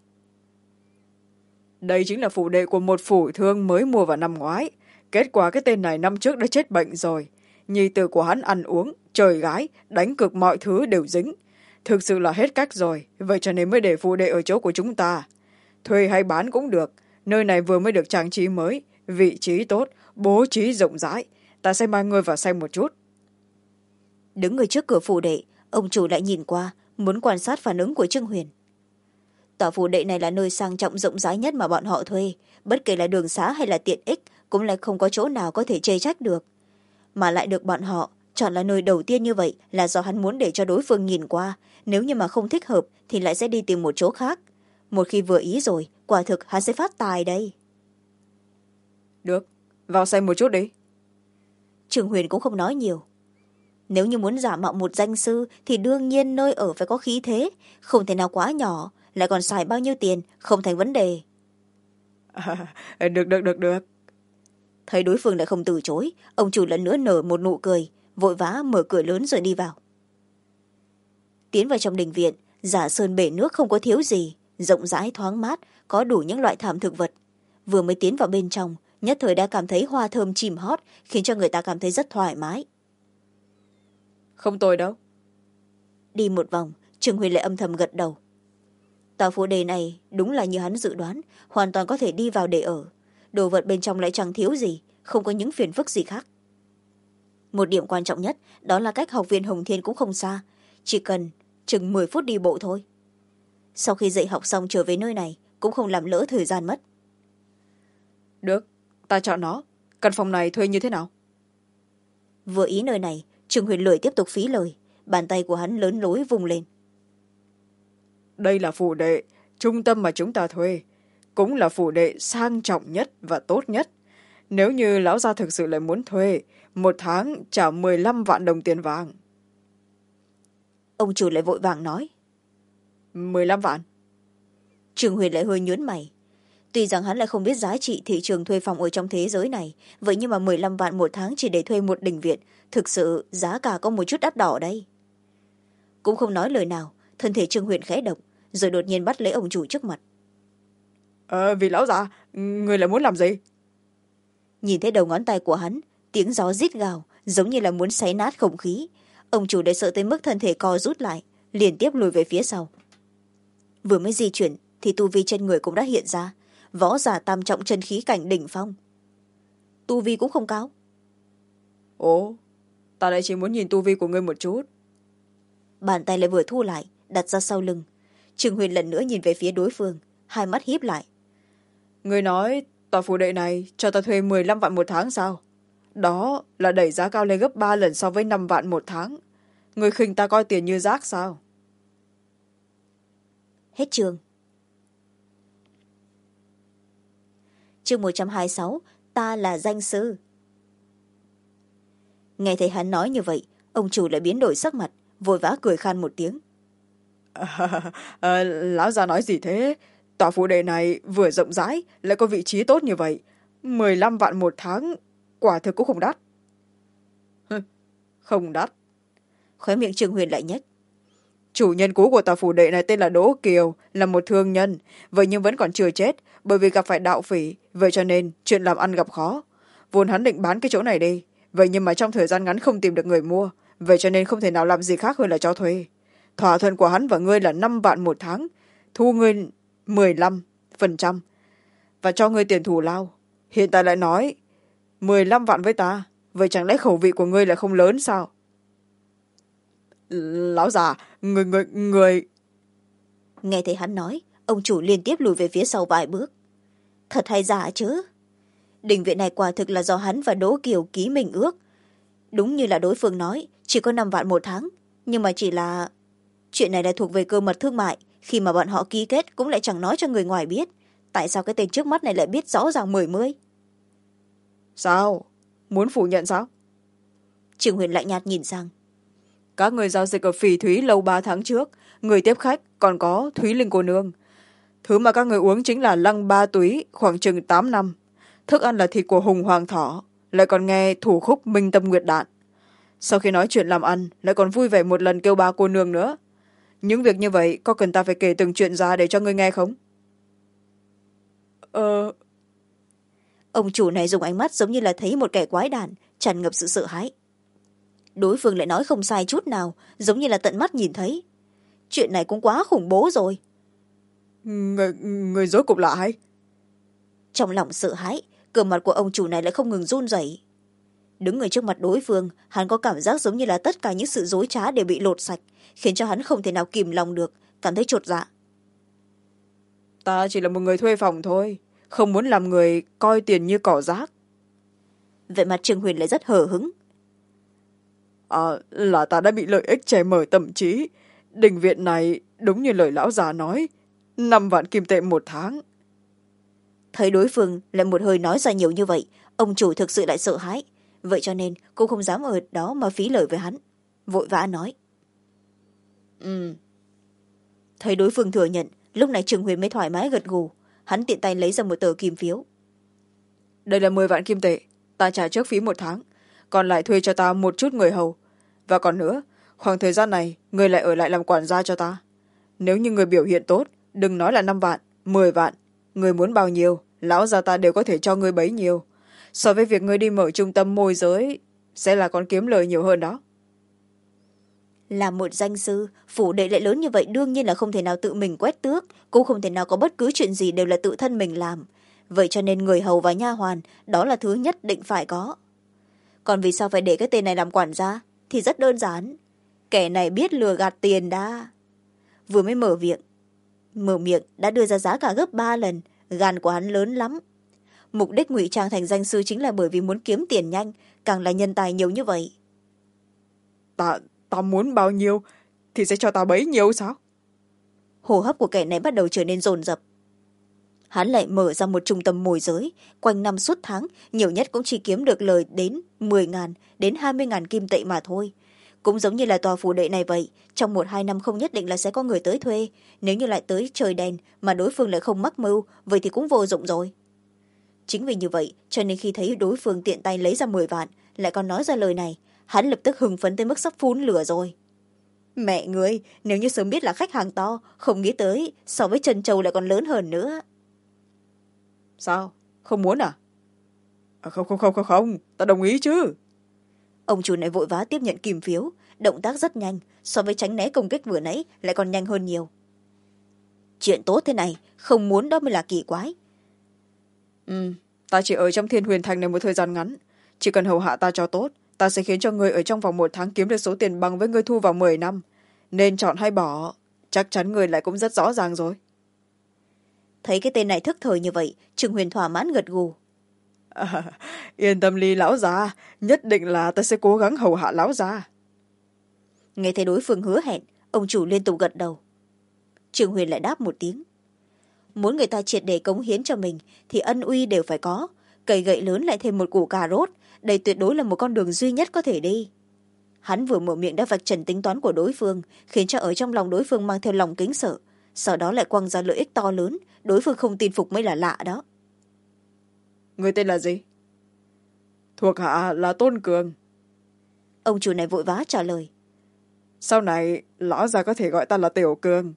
Đây chính là phủ đệ của một phủ thương mới mua vào năm ngoái. Kết quả cái tên này năm trước đã chết bệnh rồi. Nhi tử của hắn ăn uống, chơi gái, đánh cược mọi thứ đều dính. Thực sự là hết cách rồi, vậy cho nên mới để phủ đệ ở chỗ của chúng ta. Thuê hay bán cũng được, nơi này vừa mới được trang trí mới, vị trí tốt, bố trí rộng rãi. Ta sẽ mang ngươi vào xem một chút. Đứng người trước cửa phủ đệ, ông chủ lại nhìn qua, muốn quan sát phản ứng của Trương Huyền. Tòa phủ đệ này là nơi sang trọng rộng rãi nhất mà bọn họ thuê, bất kể là đường xá hay là tiện ích cũng lại không có chỗ nào có thể chê trách được. Mà lại được bọn họ chọn là nơi đầu tiên như vậy là do hắn muốn để cho đối phương nhìn qua, nếu như mà không thích hợp thì lại sẽ đi tìm một chỗ khác. Một khi vừa ý rồi, quả thực hắn sẽ phát tài đây. Được, vào xem một chút đi. Trương Huyền cũng không nói nhiều. Nếu như muốn giả mạo một danh sư thì đương nhiên nơi ở phải có khí thế, không thể nào quá nhỏ, lại còn xài bao nhiêu tiền, không thành vấn đề. Được. Thấy đối phương lại không từ chối, ông chủ lần nữa nở một nụ cười, vội vã mở cửa lớn rồi đi vào. Tiến vào trong đình viện, giả sơn bể nước không có thiếu gì, rộng rãi thoáng mát, có đủ những loại thảm thực vật. Vừa mới tiến vào bên trong, nhất thời đã cảm thấy hoa thơm chìm hót, khiến cho người ta cảm thấy rất thoải mái. Không tồi đâu. Đi một vòng, Trương Huyền lại âm thầm gật đầu. Tòa phủ đề này đúng là như hắn dự đoán, hoàn toàn có thể đi vào để ở. Đồ vật bên trong lại chẳng thiếu gì, không có những phiền phức gì khác. Một điểm quan trọng nhất đó là cách học viện Hồng Thiên cũng không xa, chỉ cần chừng 10 phút đi bộ thôi. Sau khi dạy học xong trở về nơi này cũng không làm lỡ thời gian mất. Được, ta chọn nó. Căn phòng này thuê như thế nào? Vừa ý nơi này, Trương Huyền lười tiếp tục phí lời, bàn tay của hắn lớn lối vùng lên. Đây là phủ đệ trung tâm mà chúng ta thuê, cũng là phủ đệ sang trọng nhất và tốt nhất. Nếu như lão gia thực sự lại muốn thuê, một tháng trả 15 vạn đồng tiền vàng. Ông chủ lại vội vàng nói. 15 vạn? Trương Huyền lại hơi nhướng mày. Tuy rằng hắn lại không biết giá trị thị trường thuê phòng ở trong thế giới này, vậy nhưng mà 15 vạn một tháng chỉ để thuê một đình viện, thực sự giá cả có một chút đắt đỏ đây. Cũng không nói lời nào, thân thể Trương Huyền khẽ động, rồi đột nhiên bắt lấy ông chủ trước mặt. Vì lão già, người lại muốn làm gì? Nhìn thấy đầu ngón tay của hắn, tiếng gió rít gào, giống như là muốn xé nát không khí. Ông chủ đã sợ tới mức thân thể co rút lại, liên tiếp lùi về phía sau. Vừa mới di chuyển thì tu vi trên người cũng đã hiện ra, võ giả tam trọng chân khí cảnh đỉnh phong. Tu vi cũng không cao. Ồ, ta lại chỉ muốn nhìn tu vi của ngươi một chút. Bàn tay lại vừa thu lại, đặt ra sau lưng. Trương Huyền lần nữa nhìn về phía đối phương, hai mắt híp lại. Ngươi nói tòa phủ đệ này cho ta thuê 15 vạn một tháng sao? Đó là đẩy giá cao lên gấp 3 lần so với 5 vạn một tháng. Ngươi khinh ta coi tiền như rác sao? Hết chương. Chương 126, ta là danh sư. Nghe thấy hắn nói như vậy, ông chủ lại biến đổi sắc mặt, vội vã cười khan một tiếng. Lão già nói gì thế? Tòa phủ đệ này vừa rộng rãi lại có vị trí tốt như vậy, 15 vạn một tháng quả thực cũng không đắt. Không đắt. Khóe miệng Trương Huyền lại nhếch. Chủ nhân cũ của tòa phủ đệ này tên là Đỗ Kiều, là một thương nhân, vậy nhưng vẫn còn chưa chết bởi vì gặp phải đạo phỉ, vậy cho nên chuyện làm ăn gặp khó. Vốn hắn định bán cái chỗ này đi, vậy nhưng mà trong thời gian ngắn không tìm được người mua, vậy cho nên không thể nào làm gì khác hơn là cho thuê. Thỏa thuận của hắn và ngươi là 5 vạn một tháng, thu ngươi 15% và cho ngươi tiền thù lao. Hiện tại lại nói 15 vạn với ta, vậy chẳng lẽ khẩu vị của ngươi là không lớn sao? Lão già, người. Nghe thấy hắn nói, ông chủ liên tiếp lùi về phía sau vài bước. Thật hay giả chứ? Đình viện này quả thực là do hắn và Đỗ Kiều ký mình ước. Đúng như là đối phương nói, chỉ có 5 vạn một tháng, nhưng mà chỉ là chuyện này là thuộc về cơ mật thương mại, khi mà bọn họ ký kết cũng lại chẳng nói cho người ngoài biết. Tại sao cái tên trước mắt này lại biết rõ ràng mười mươi? Sao? Muốn phủ nhận sao? Trường Huyền lạnh nhạt nhìn sang. Các người giao dịch ở Phỉ Thúy lâu 3 tháng trước, người tiếp khách còn có Thúy Linh cô nương. Thứ mà các người uống chính là lăng ba túy khoảng chừng 8 năm. Thức ăn là thịt của hùng hoàng thỏ, lại còn nghe thủ khúc minh tâm nguyệt đạn. Sau khi nói chuyện làm ăn, lại còn vui vẻ một lần kêu ba cô nương nữa. Những việc như vậy có cần ta phải kể từng chuyện ra để cho ngươi nghe không? Ông chủ này dùng ánh mắt giống như là thấy một kẻ quái đản, tràn ngập sự sợ hãi. Đối phương lại nói không sai chút nào, giống như là tận mắt nhìn thấy. Chuyện này cũng quá khủng bố rồi. Người rốt cuộc là ai? Trong lòng sợ hãi, cơ mặt của ông chủ này lại không ngừng run rẩy. Đứng người trước mặt đối phương, hắn có cảm giác giống như là tất cả những sự dối trá đều bị lột sạch, khiến cho hắn không thể nào kìm lòng được, cảm thấy chột dạ. Ta chỉ là một người thuê phòng thôi, không muốn làm người coi tiền như cỏ rác. Vậy mà Trương Huyền lại rất hờ hững. Là ta đã bị lợi ích che mờ tâm trí. Đình viện này đúng như lời lão già nói, 5 vạn kim tệ một tháng. Thấy đối phương lại một hơi nói ra nhiều như vậy, ông chủ thực sự lại sợ hãi. Vậy cho nên cũng không dám ở đó mà phí lời với hắn, vội vã nói. Thấy đối phương thừa nhận, lúc này Trương Huyền mới thoải mái gật gù. Hắn tiện tay lấy ra một tờ kim phiếu. Đây là 10 vạn kim tệ, ta trả trước phí 1 tháng, còn lại thuê cho ta một chút người hầu. Và còn nữa, khoảng thời gian này người lại ở lại làm quản gia cho ta. Nếu như người biểu hiện tốt, đừng nói là 5 vạn, 10 vạn, người muốn bao nhiêu, lão gia ta đều có thể cho người bấy nhiêu. So với việc người đi mở trung tâm môi giới, sẽ là còn kiếm lời nhiều hơn đó. Là một danh sư, phủ đệ lại lớn như vậy đương nhiên là không thể nào tự mình quét tước, cũng không thể nào có bất cứ chuyện gì đều là tự thân mình làm. Vậy cho nên người hầu và nha hoàn, đó là thứ nhất định phải có. Còn vì sao phải để cái tên này làm quản gia? Thì rất đơn giản. Kẻ này biết lừa gạt tiền đã. Vừa mới mở miệng đã đưa ra giá cả gấp 3 lần, gan của hắn lớn lắm. Mục đích ngụy trang thành danh sư chính là bởi vì muốn kiếm tiền nhanh, càng là nhân tài nhiều như vậy. Ta muốn bao nhiêu thì sẽ cho ta bấy nhiêu sao? Hô hấp của kẻ này bắt đầu trở nên dồn dập. Hắn lại mở ra một trung tâm môi giới, quanh năm suốt tháng, nhiều nhất cũng chỉ kiếm được lời đến 10.000 đến 20.000 kim tệ mà thôi. Cũng giống như là tòa phủ đệ này vậy, trong 1-2 năm không nhất định là sẽ có người tới thuê. Nếu như lại tới trời đèn mà đối phương lại không mắc mưu, vậy thì cũng vô dụng rồi. Chính vì như vậy, cho nên khi thấy đối phương tiện tay lấy ra 10 vạn, lại còn nói ra lời này, hắn lập tức hưng phấn tới mức sắp phun lửa rồi. Mẹ ngươi, nếu như sớm biết là khách hàng to, không nghĩ tới, so với Trân Châu lại còn lớn hơn nữa. Sao? Không muốn à? Không, ta đồng ý chứ. Ông chủ này vội vã tiếp nhận kim phiếu, động tác rất nhanh, so với tránh né công kích vừa nãy lại còn nhanh hơn nhiều. Chuyện tốt thế này, không muốn đó mới là kỳ quái. Ta chỉ ở trong Thiên Huyền Thành này một thời gian ngắn. Chỉ cần hầu hạ ta cho tốt, ta sẽ khiến cho người ở trong vòng 1 tháng kiếm được số tiền bằng với người thu vào 10 năm. Nên chọn hay bỏ, chắc chắn người lại cũng rất rõ ràng rồi. Thấy cái tên này thức thời như vậy, Trương Huyền thỏa mãn gật gù. Yên tâm đi lão già, nhất định là ta sẽ cố gắng hầu hạ lão già. Nghe thấy đối phương hứa hẹn, ông chủ liên tục gật đầu. Trương Huyền lại đáp một tiếng. Muốn người ta triệt để cống hiến cho mình thì ân uy đều phải có, cây gậy lớn lại thêm một củ cà rốt, đây tuyệt đối là một con đường duy nhất có thể đi. Hắn vừa mở miệng đã vạch trần tính toán của đối phương, khiến cho ở trong lòng đối phương mang theo lòng kính sợ, sau đó lại quăng ra lợi ích to lớn, đối phương không tin phục mới là lạ đó. Người tên là gì? Thuộc hạ là Tôn Cường. Ông chủ này vội vã trả lời. Sau này lão già có thể gọi ta là Tiểu Cường.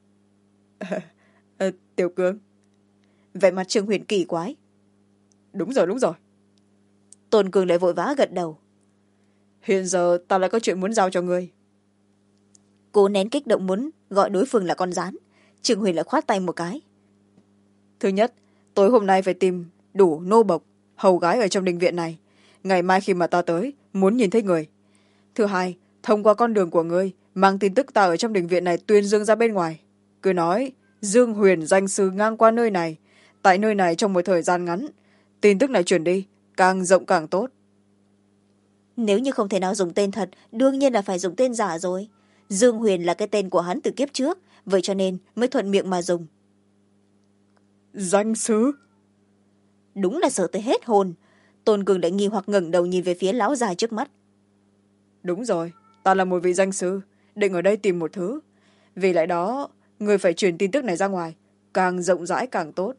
Tiểu Cường. Vẻ mặt Trương Huyền kỳ quái. Đúng rồi. Tôn Cường lại vội vã gật đầu. Hiện giờ ta lại có chuyện muốn giao cho ngươi. Cố nén kích động muốn gọi đối phương là con rán, Trương Huyền lại khoát tay một cái. Thứ nhất, tối hôm nay phải tìm đủ nô bộc, hầu gái ở trong đình viện này. Ngày mai khi mà ta tới, muốn nhìn thấy người. Thứ hai, thông qua con đường của ngươi, mang tin tức ta ở trong đình viện này tuyên dương ra bên ngoài. Cứ nói, Dương Huyền danh sư ngang qua nơi này, tại nơi này trong một thời gian ngắn. Tin tức này truyền đi, càng rộng càng tốt. Nếu như không thể nào dùng tên thật, đương nhiên là phải dùng tên giả rồi. Dương Huyền là cái tên của hắn từ kiếp trước, vậy cho nên mới thuận miệng mà dùng. Danh sư? Đúng là sợ tới hết hồn. Tôn Cường lại nghi hoặc ngẩng đầu nhìn về phía lão già trước mắt. Đúng rồi, ta là một vị danh sư, định ở đây tìm một thứ. Vì lẽ đó người phải truyền tin tức này ra ngoài, càng rộng rãi càng tốt.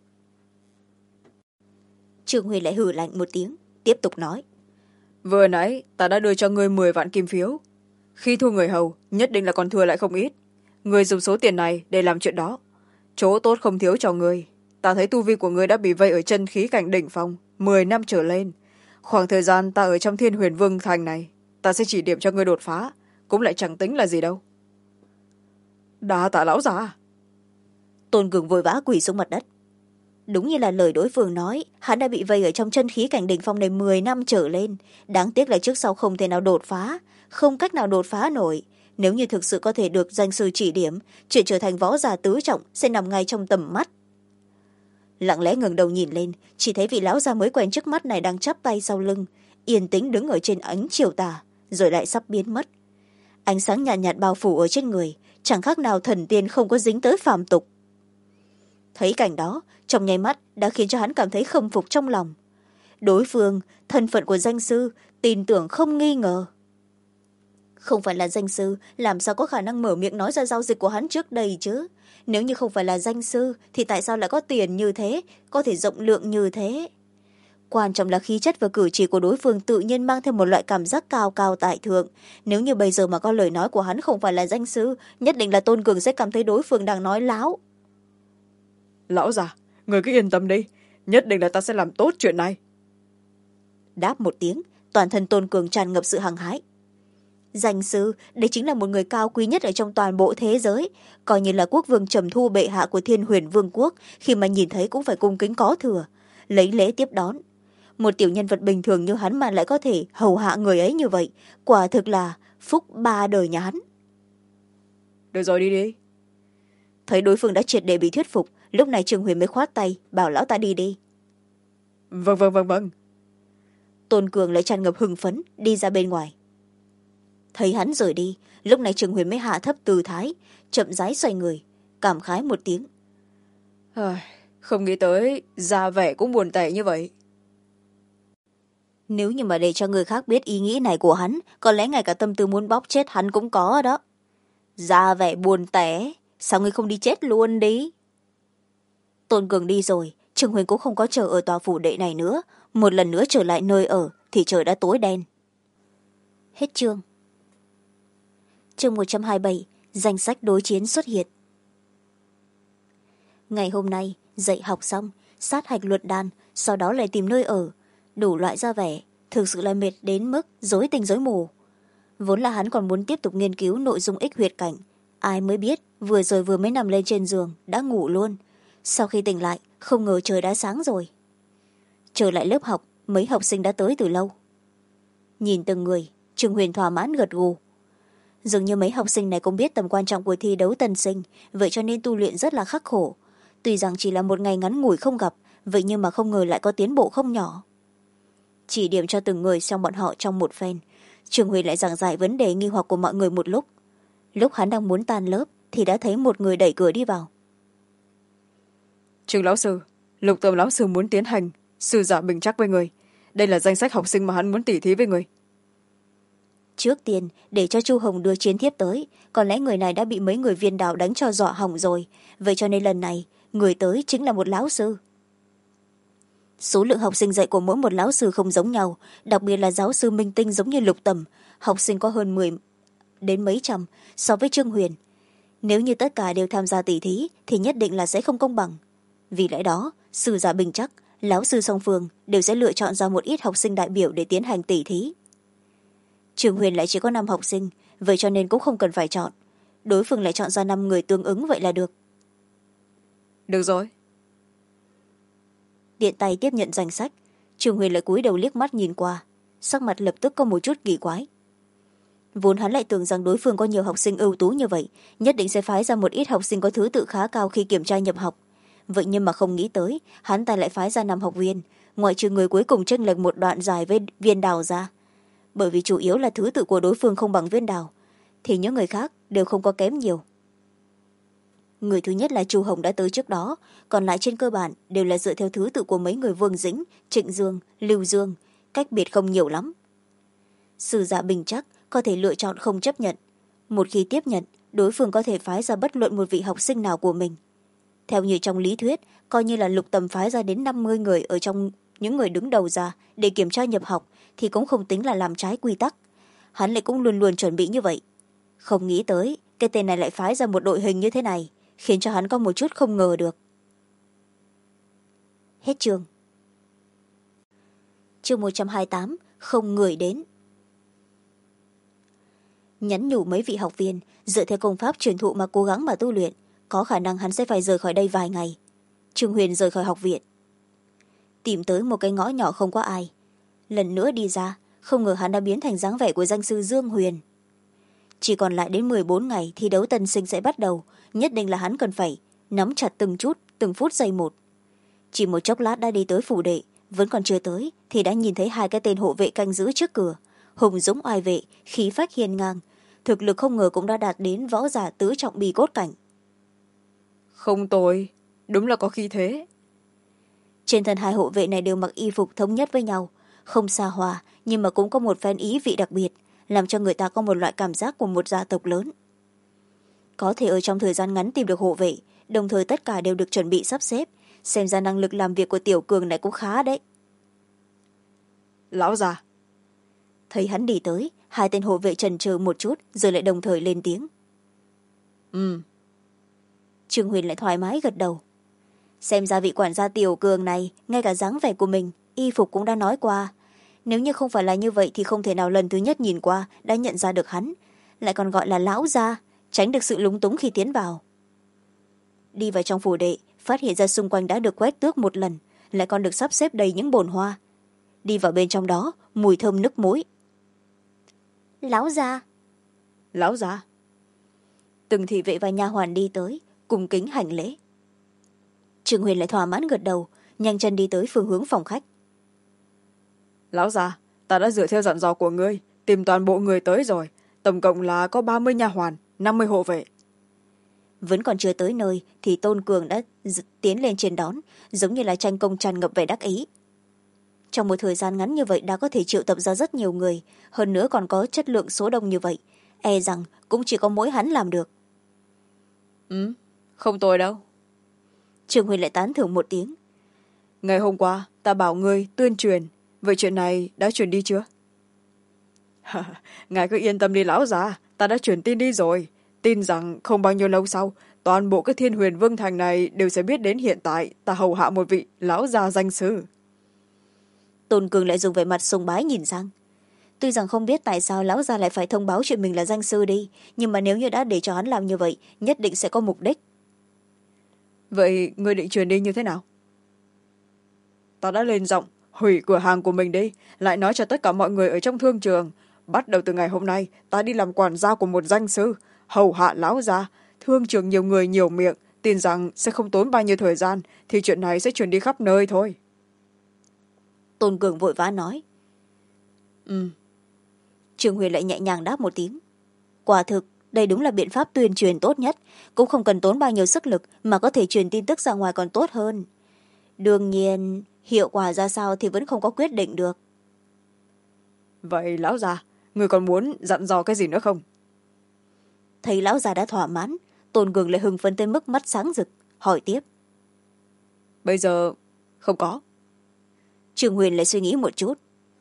Trương Huyền lại hừ lạnh một tiếng, tiếp tục nói. Vừa nãy ta đã đưa cho ngươi 10 vạn kim phiếu. Khi thu người hầu nhất định là còn thừa lại không ít. Ngươi dùng số tiền này để làm chuyện đó, chỗ tốt không thiếu cho ngươi. Ta thấy tu vi của ngươi đã bị vây ở chân khí cảnh đỉnh phong 10 năm trở lên. Khoảng thời gian ta ở trong Thiên Huyền Vương thành này, ta sẽ chỉ điểm cho ngươi đột phá, cũng lại chẳng tính là gì đâu. Đa tạ lão già. Tôn Cường vội vã quỳ xuống mặt đất. Đúng như là lời đối phương nói, hắn đã bị vây ở trong chân khí cảnh đỉnh phong này 10 năm trở lên. Đáng tiếc là trước sau không thể nào đột phá, không cách nào đột phá nổi. Nếu như thực sự có thể được danh sư chỉ điểm, chuyện trở thành võ giả tứ trọng sẽ nằm ngay trong tầm mắt. Lặng lẽ ngẩng đầu nhìn lên, chỉ thấy vị lão già mới quen trước mắt này đang chắp tay sau lưng, yên tĩnh đứng ở trên ánh chiều tà, rồi lại sắp biến mất. Ánh sáng nhạt nhạt bao phủ ở trên người, chẳng khác nào thần tiên không có dính tới phàm tục. Thấy cảnh đó, trong nháy mắt đã khiến cho hắn cảm thấy khâm phục trong lòng. Đối phương, thân phận của danh sư, tin tưởng không nghi ngờ. Không phải là danh sư, làm sao có khả năng mở miệng nói ra giao dịch của hắn trước đây chứ? Nếu như không phải là danh sư, thì tại sao lại có tiền như thế, có thể rộng lượng như thế? Quan trọng là khí chất và cử chỉ của đối phương tự nhiên mang thêm một loại cảm giác cao cao tại thượng. Nếu như bây giờ mà có lời nói của hắn không phải là danh sư, nhất định là Tôn Cường sẽ cảm thấy đối phương đang nói láo. Lão già, người cứ yên tâm đi, nhất định là ta sẽ làm tốt chuyện này. Đáp một tiếng, toàn thân Tôn Cường tràn ngập sự hăng hái. Danh sư, đây chính là một người cao quý nhất ở trong toàn bộ thế giới, coi như là quốc vương Trầm Thu bệ hạ của Thiên Huyền Vương quốc, khi mà nhìn thấy cũng phải cung kính có thừa, lấy lễ tiếp đón. Một tiểu nhân vật bình thường như hắn mà lại có thể hầu hạ người ấy như vậy, quả thực là phúc ba đời nhà hắn. Được rồi, đi đi. Thấy đối phương đã triệt để bị thuyết phục, lúc này Trương Huyền mới khoát tay bảo lão ta đi đi. Vâng. Tôn Cường lại tràn ngập hưng phấn đi ra bên ngoài. Thấy hắn rời đi, lúc này Trương Huyền mới hạ thấp tư thái, chậm rãi xoay người, cảm khái một tiếng. Không nghĩ tới ra vẻ cũng buồn tẻ như vậy. Nếu như mà để cho người khác biết ý nghĩ này của hắn, có lẽ ngay cả tâm tư muốn bóp chết hắn cũng có đó. Ra vẻ buồn tẻ, sao ngươi không đi chết luôn đi? Tôn Cường đi rồi, Trương Huyền cũng không có chờ ở tòa phủ đệ này nữa. Một lần nữa trở lại nơi ở thì trời đã tối đen. Hết chương. Chương 127, danh sách đối chiến xuất hiện. Ngày hôm nay, dạy học xong, sát hạch luật đan, sau đó lại tìm nơi ở, đủ loại ra vẻ, thực sự là mệt đến mức rối tinh rối mù. Vốn là hắn còn muốn tiếp tục nghiên cứu nội dung ích huyệt cảnh, ai mới biết vừa rồi vừa mới nằm lên trên giường đã ngủ luôn. Sau khi tỉnh lại, không ngờ trời đã sáng rồi. Trở lại lớp học, mấy học sinh đã tới từ lâu. Nhìn từng người, Trương Huyền thỏa mãn gật gù. Dường như mấy học sinh này cũng biết tầm quan trọng của thi đấu tân sinh, vậy cho nên tu luyện rất là khắc khổ. Tuy rằng chỉ là một ngày ngắn ngủi không gặp, vậy nhưng mà không ngờ lại có tiến bộ không nhỏ. Chỉ điểm cho từng người trong bọn họ trong một phen, Trương Huyền lại giảng giải vấn đề nghi hoặc của mọi người một lúc. Lúc hắn đang muốn tan lớp thì đã thấy một người đẩy cửa đi vào. Trương lão sư, Lục Tầm lão sư muốn tiến hành sư giả bình chắc với người. Đây là danh sách học sinh mà hắn muốn tỉ thí với người. Trước tiên, để cho Chu Hồng đưa chiến thiếp tới, có lẽ người này đã bị mấy người viên đào đánh cho dọa hỏng rồi. Vậy cho nên lần này, người tới chính là một lão sư. Số lượng học sinh dạy của mỗi một lão sư không giống nhau, đặc biệt là giáo sư minh tinh giống như Lục Tầm. Học sinh có hơn 10 đến mấy trăm so với Trương Huyền. Nếu như tất cả đều tham gia tỉ thí thì nhất định là sẽ không công bằng. Vì lẽ đó, sư giả bình chắc, lão sư song phương đều sẽ lựa chọn ra một ít học sinh đại biểu để tiến hành tỉ thí. Trương Huyền lại chỉ có 5 học sinh, vậy cho nên cũng không cần phải chọn. Đối phương lại chọn ra 5 người tương ứng vậy là được. Được rồi. Tiện tay tiếp nhận danh sách, Trương Huyền lại cúi đầu liếc mắt nhìn qua, sắc mặt lập tức có một chút kỳ quái. Vốn hắn lại tưởng rằng đối phương có nhiều học sinh ưu tú như vậy, nhất định sẽ phái ra một ít học sinh có thứ tự khá cao khi kiểm tra nhập học. Vậy nhưng mà không nghĩ tới, hắn ta lại phái ra 5 học viên, ngoại trừ người cuối cùng chênh lệch một đoạn dài với viên đào ra. Bởi vì chủ yếu là thứ tự của đối phương không bằng viên đào, thì những người khác đều không có kém nhiều. Người thứ nhất là Chu Hồng đã tới trước đó, còn lại trên cơ bản đều là dựa theo thứ tự của mấy người Vương Dĩnh, Trịnh Dương, Lưu Dương, cách biệt không nhiều lắm. Sư giả bình chắc có thể lựa chọn không chấp nhận. Một khi tiếp nhận, đối phương có thể phái ra bất luận một vị học sinh nào của mình. Theo như trong lý thuyết, coi như là Lục Tầm phái ra đến 50 người ở trong những người đứng đầu ra để kiểm tra nhập học thì cũng không tính là làm trái quy tắc. Hắn lại cũng luôn luôn chuẩn bị như vậy. Không nghĩ tới, cái tên này lại phái ra một đội hình như thế này, khiến cho hắn có một chút không ngờ được. Hết chương. Chương 128, không người đến. Nhắn nhủ mấy vị học viên, dựa theo công pháp truyền thụ mà cố gắng mà tu luyện, có khả năng hắn sẽ phải rời khỏi đây vài ngày. Trương Huyền rời khỏi học viện, tìm tới một cái ngõ nhỏ không có ai. Lần nữa đi ra, không ngờ hắn đã biến thành dáng vẻ của danh sư Dương Huyền. Chỉ còn lại đến 14 ngày thi đấu tân sinh sẽ bắt đầu, nhất định là hắn cần phải nắm chặt từng chút, từng phút giây một. Chỉ một chốc lát đã đi tới phủ đệ, vẫn còn chưa tới thì đã nhìn thấy hai cái tên hộ vệ canh giữ trước cửa. Hùng dũng oai vệ, khí phách hiên ngang, thực lực không ngờ cũng đã đạt đến võ giả tứ trọng bì cốt cảnh. Không tồi, đúng là có khí thế. Trên thân hai hộ vệ này đều mặc y phục thống nhất với nhau, không xa hoa nhưng mà cũng có một phen ý vị đặc biệt, làm cho người ta có một loại cảm giác của một gia tộc lớn. Có thể ở trong thời gian ngắn tìm được hộ vệ, đồng thời tất cả đều được chuẩn bị sắp xếp, xem ra năng lực làm việc của Tiểu Cường này cũng khá đấy. Lão già. Thấy hắn đi tới, hai tên hộ vệ chần chừ một chút rồi lại đồng thời lên tiếng. Trương Huyền lại thoải mái gật đầu. Xem ra vị quản gia Tiểu Cường này, ngay cả dáng vẻ của mình, y phục cũng đã nói qua. Nếu như không phải là như vậy thì không thể nào lần thứ nhất nhìn qua đã nhận ra được hắn, lại còn gọi là lão gia, tránh được sự lúng túng khi tiến vào. Đi vào trong phủ đệ, phát hiện ra xung quanh đã được quét tước một lần, lại còn được sắp xếp đầy những bồn hoa. Đi vào bên trong đó, mùi thơm nức mũi. Lão gia. Lão già. Từng thị vệ và nha hoàn đi tới, cùng kính hành lễ. Trương Huyền lại thỏa mãn gật đầu, nhanh chân đi tới phương hướng phòng khách. Lão già, ta đã dựa theo dặn dò của ngươi, tìm toàn bộ người tới rồi. Tổng cộng là có 30 nha hoàn, 50 hộ vệ. Vẫn còn chưa tới nơi thì Tôn Cường đã tiến lên trên đón, giống như là tranh công tràn ngập vẻ đắc ý. Trong một thời gian ngắn như vậy đã có thể triệu tập ra rất nhiều người, hơn nữa còn có chất lượng số đông như vậy, e rằng cũng chỉ có mỗi hắn làm được. Không tồi đâu. Trương Huyền lại tán thưởng một tiếng. Ngày hôm qua ta bảo ngươi tuyên truyền, vậy chuyện này đã truyền đi chưa? Ngài cứ yên tâm đi lão già, ta đã truyền tin đi rồi. Tin rằng không bao nhiêu lâu sau, toàn bộ cái Thiên Huyền Vương Thành này đều sẽ biết đến hiện tại ta hầu hạ một vị lão già danh sư. Tôn Cường lại dùng vẻ mặt sùng bái nhìn sang. Tuy rằng không biết tại sao lão già lại phải thông báo chuyện mình là danh sư đi, nhưng mà nếu như đã để cho hắn làm như vậy, nhất định sẽ có mục đích. Vậy ngươi định truyền đi như thế nào? Ta đã lên giọng hủy cửa hàng của mình đi, lại nói cho tất cả mọi người ở trong thương trường, bắt đầu từ ngày hôm nay ta đi làm quản gia của một danh sư, hầu hạ lão già. Thương trường nhiều người nhiều miệng, tin rằng sẽ không tốn bao nhiêu thời gian thì chuyện này sẽ truyền đi khắp nơi thôi. Tôn Cường vội vã nói. Trương Huyền lại nhẹ nhàng đáp một tiếng. Quả thực đây đúng là biện pháp tuyên truyền tốt nhất, cũng không cần tốn bao nhiêu sức lực mà có thể truyền tin tức ra ngoài còn tốt hơn. Đương nhiên hiệu quả ra sao thì vẫn không có quyết định được. Vậy lão già, người còn muốn dặn dò cái gì nữa không? Thấy lão già đã thỏa mãn, Tôn Cường lại hưng phấn tới mức mắt sáng rực, hỏi tiếp. Bây giờ không có. Trương Huyền lại suy nghĩ một chút.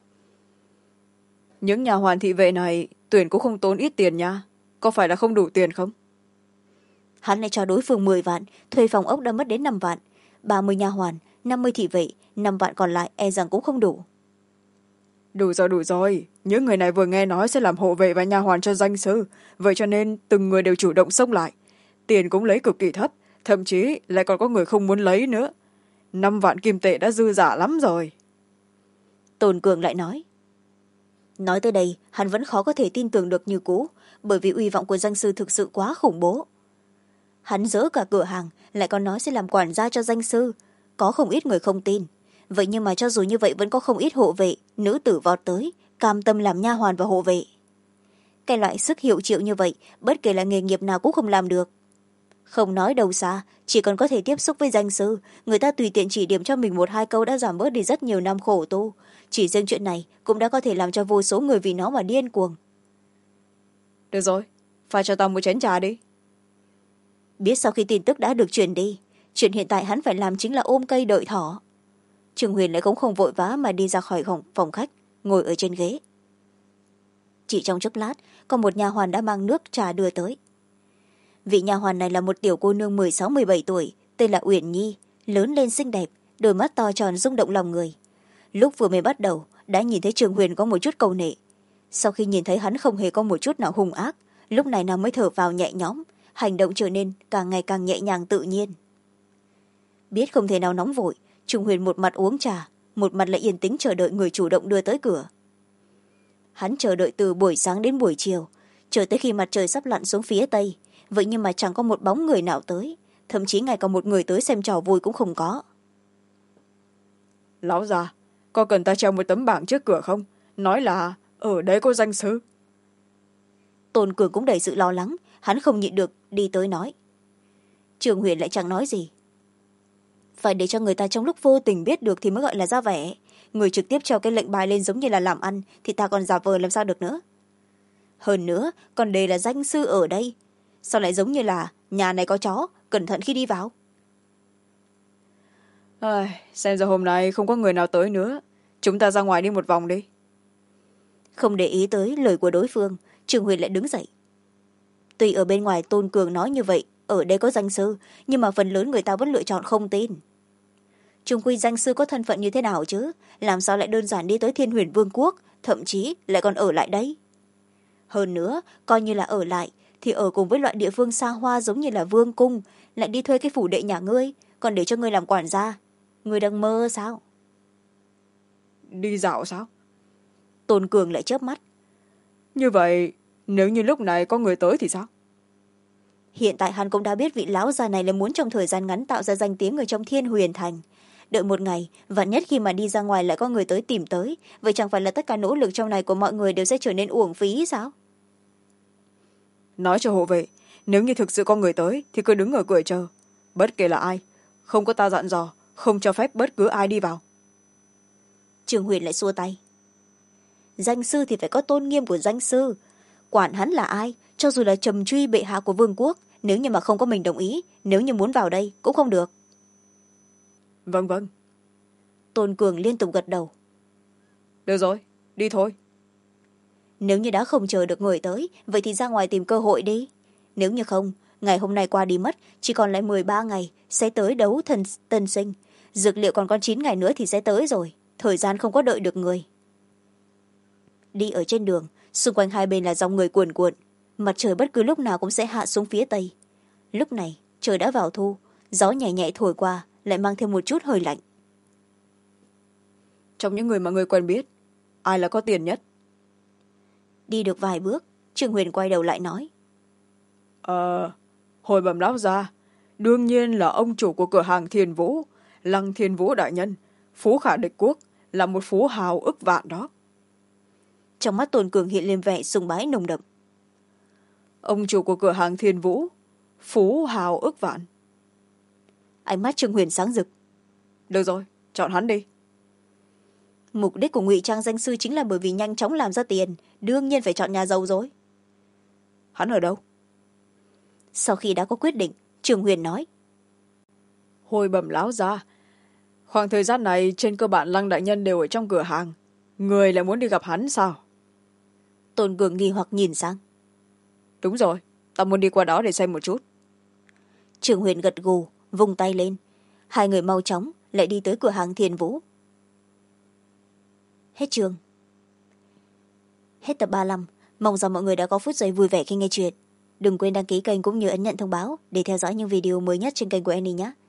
Những nhà hoàn thị vệ này tuyển cũng không tốn ít tiền nha, có phải là không đủ tiền không? Hắn lại cho đối phương 10 vạn, thuê phòng ốc đã mất đến 5 vạn, 30 nha hoàn, 50 thị vệ, 5 vạn còn lại e rằng cũng không đủ. Đủ rồi, những người này vừa nghe nói sẽ làm hộ vệ và nha hoàn cho danh sư, vậy cho nên từng người đều chủ động xông lại. Tiền cũng lấy cực kỳ thấp, thậm chí lại còn có người không muốn lấy nữa. 5 vạn kim tệ đã dư dả lắm rồi. Tôn Cường lại nói. Nói tới đây, hắn vẫn khó có thể tin tưởng được như cũ, bởi vì uy vọng của danh sư thực sự quá khủng bố. Hắn dỡ cả cửa hàng, lại còn nói sẽ làm quản gia cho danh sư. Có không ít người không tin. Vậy nhưng mà cho dù như vậy vẫn có không ít hộ vệ, nữ tử vọt tới, cam tâm làm nha hoàn và hộ vệ. cái loại sức hiệu triệu như vậy bất kể là nghề nghiệp nào cũng không làm được. Không nói đâu xa, chỉ còn có thể tiếp xúc với danh sư, người ta tùy tiện chỉ điểm cho mình một hai câu đã giảm bớt đi rất nhiều năm khổ tu. Chỉ riêng chuyện này cũng đã có thể làm cho vô số người vì nó mà điên cuồng. Được rồi, pha cho tao một chén trà đi. Biết sau khi tin tức đã được truyền đi, chuyện hiện tại hắn phải làm chính là ôm cây đợi thỏ. Trương Huyền lại cũng không vội vã mà đi ra khỏi phòng khách, ngồi ở trên ghế. Chỉ trong chốc lát, có một nha hoàn đã mang nước trà đưa tới. Vị nha hoàn này là một tiểu cô nương 16-17 tuổi, tên là Uyển Nhi, lớn lên xinh đẹp, đôi mắt to tròn rung động lòng người. Lúc vừa mới bắt đầu, đã nhìn thấy Trương Huyền có một chút cầu nệ. Sau khi nhìn thấy hắn không hề có một chút nào hung ác, lúc này nàng mới thở vào nhẹ nhõm, hành động trở nên càng ngày càng nhẹ nhàng tự nhiên. Biết không thể nào nóng vội, Trương Huyền một mặt uống trà, một mặt lại yên tĩnh chờ đợi người chủ động đưa tới cửa. Hắn chờ đợi từ buổi sáng đến buổi chiều, chờ tới khi mặt trời sắp lặn xuống phía tây, vậy nhưng mà chẳng có một bóng người nào tới, thậm chí ngay cả một người tới xem trò vui cũng không có. Lão già, có cần ta treo một tấm bảng trước cửa không, nói là ở đấy có danh sư? Tôn Cường cũng đầy sự lo lắng, hắn không nhịn được đi tới nói. Trương Huyền lại chẳng nói gì. Phải để cho người ta trong lúc vô tình biết được thì mới gọi là ra vẻ. Người trực tiếp treo cái lệnh bài lên giống như là làm ăn thì ta còn giả vờ làm sao được nữa. Hơn nữa còn đây là danh sư ở đây, sao lại giống như là nhà này có chó, cẩn thận khi đi vào. Xem ra hôm nay không có người nào tới nữa, chúng ta ra ngoài đi một vòng đi. Không để ý tới lời của đối phương, Trương Huyền lại đứng dậy. Tuy ở bên ngoài Tôn Cường nói như vậy ở đây có danh sư, nhưng mà phần lớn người ta vẫn lựa chọn không tin. Chung quy danh sư có thân phận như thế nào chứ, làm sao lại đơn giản đi tới Thiên Huyền Vương quốc, thậm chí lại còn ở lại đấy. Hơn nữa coi như là ở lại thì ở cùng với loại địa phương xa hoa giống như là vương cung, lại đi thuê cái phủ đệ nhà ngươi, còn để cho ngươi làm quản gia. Ngươi đang mơ sao? Đi dạo sao? Tôn Cường lại chớp mắt. Như vậy nếu như lúc này có người tới thì sao? Hiện tại hắn cũng đã biết vị lão già này là muốn trong thời gian ngắn tạo ra danh tiếng ở trong Thiên Huyền thành. Đợi một ngày, vạn nhất khi mà đi ra ngoài lại có người tới tìm tới, vậy chẳng phải là tất cả nỗ lực trong này của mọi người đều sẽ trở nên uổng phí sao? Nói cho hộ vệ, nếu như thực sự có người tới thì cứ đứng ở cửa chờ, bất kể là ai, không có ta dặn dò, không cho phép bất cứ ai đi vào. Trương Huyền lại xua tay. Danh sư thì phải có tôn nghiêm của danh sư, quản hắn là ai, cho dù là trầm truy bệ hạ của vương quốc, nếu như mà không có mình đồng ý, nếu như muốn vào đây cũng không được. Vâng vâng. Tôn Cường liên tục gật đầu. Được rồi, đi thôi. Nếu như đã không chờ được người tới, vậy thì ra ngoài tìm cơ hội đi. Nếu như không, ngày hôm nay qua đi mất, chỉ còn lại 13 ngày sẽ tới đấu thần tân sinh. Dược liệu còn 9 ngày nữa thì sẽ tới rồi, thời gian không có đợi được người. Đi ở trên đường, xung quanh hai bên là dòng người cuồn cuộn, mặt trời bất cứ lúc nào cũng sẽ hạ xuống phía tây. Lúc này trời đã vào thu, gió nhẹ nhẹ thổi qua lại mang thêm một chút hơi lạnh. Trong những người mà người quen biết, ai là có tiền nhất? Đi được vài bước, Trương Huyền quay đầu lại nói. Hồi bẩm lão gia, đương nhiên là ông chủ của cửa hàng Thiên Vũ, Lăng Thiên Vũ đại nhân, phú khả địch quốc, là một phú hào ức vạn đó. Trong mắt Tôn Cường hiện lên vẻ sùng bái nồng đậm. Ông chủ của cửa hàng Thiên Vũ, phú hào ức vạn. Ánh mắt Trương Huyền sáng rực. Được rồi, chọn hắn đi. Mục đích của ngụy trang danh sư chính là bởi vì nhanh chóng làm ra tiền, đương nhiên phải chọn nhà giàu rồi. Hắn ở đâu? Sau khi đã có quyết định, Trương Huyền nói. Hồi bẩm lão gia, khoảng thời gian này trên cơ bản Lăng đại nhân đều ở trong cửa hàng, người lại muốn đi gặp hắn sao? Tôn Cường nghi hoặc nhìn sang. Đúng rồi, ta muốn đi qua đó để xem một chút. Trương Huyền gật gù, vung tay lên. Hai người mau chóng lại đi tới cửa hàng Thiên Vũ. Hết chương. Hết tập 35. Mong rằng mọi người đã có phút giây vui vẻ khi nghe chuyện. Đừng quên đăng ký kênh cũng như ấn nhận thông báo để theo dõi những video mới nhất trên kênh của Annie nhé.